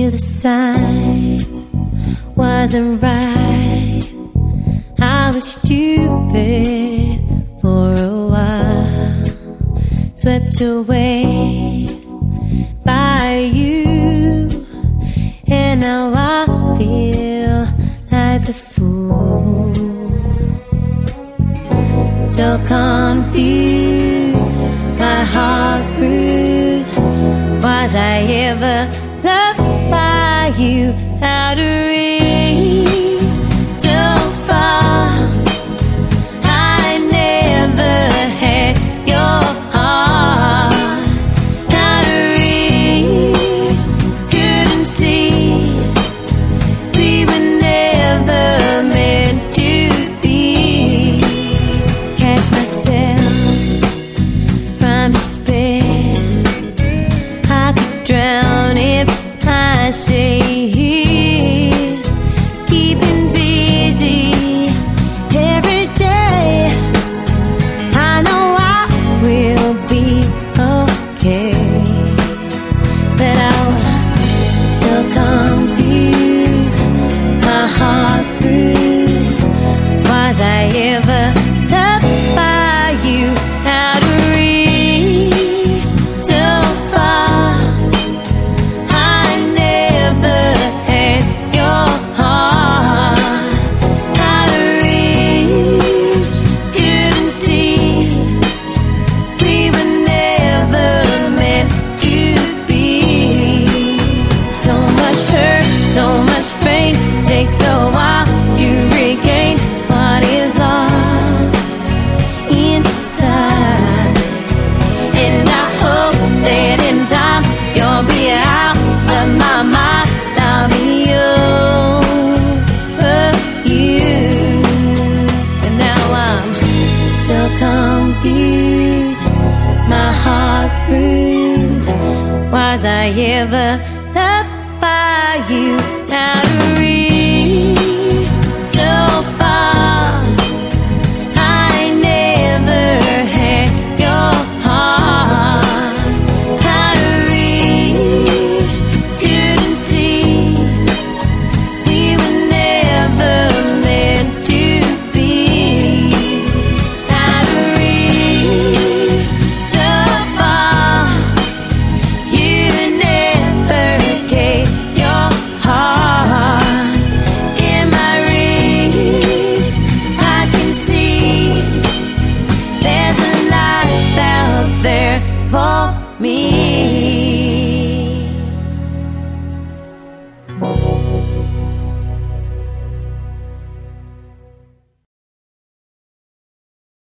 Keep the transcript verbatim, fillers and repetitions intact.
knew the signs wasn't right. I was stupid for a while, swept away by you, and now I feel like the fool. So confused, my heart's bruised. Was I ever loved by you? Out of reach, so far, I never had your heart. Out of reach, couldn't see, we were never meant to be. Catch myself from despair, I could drown if I say keeping busy every day. I know I will be okay, but I was so confused, my heart's bruised. Was I ever loved by you? Out of reach, so far, I never had your heart. Out of reach, couldn't see, we were never meant to be. So much hurt, so much pain, takes a while to regain what is lost inside. And I hope that in time you'll be out of my mind, I'll be over you. And now I'm so confused, my heart's bruised. Was I ever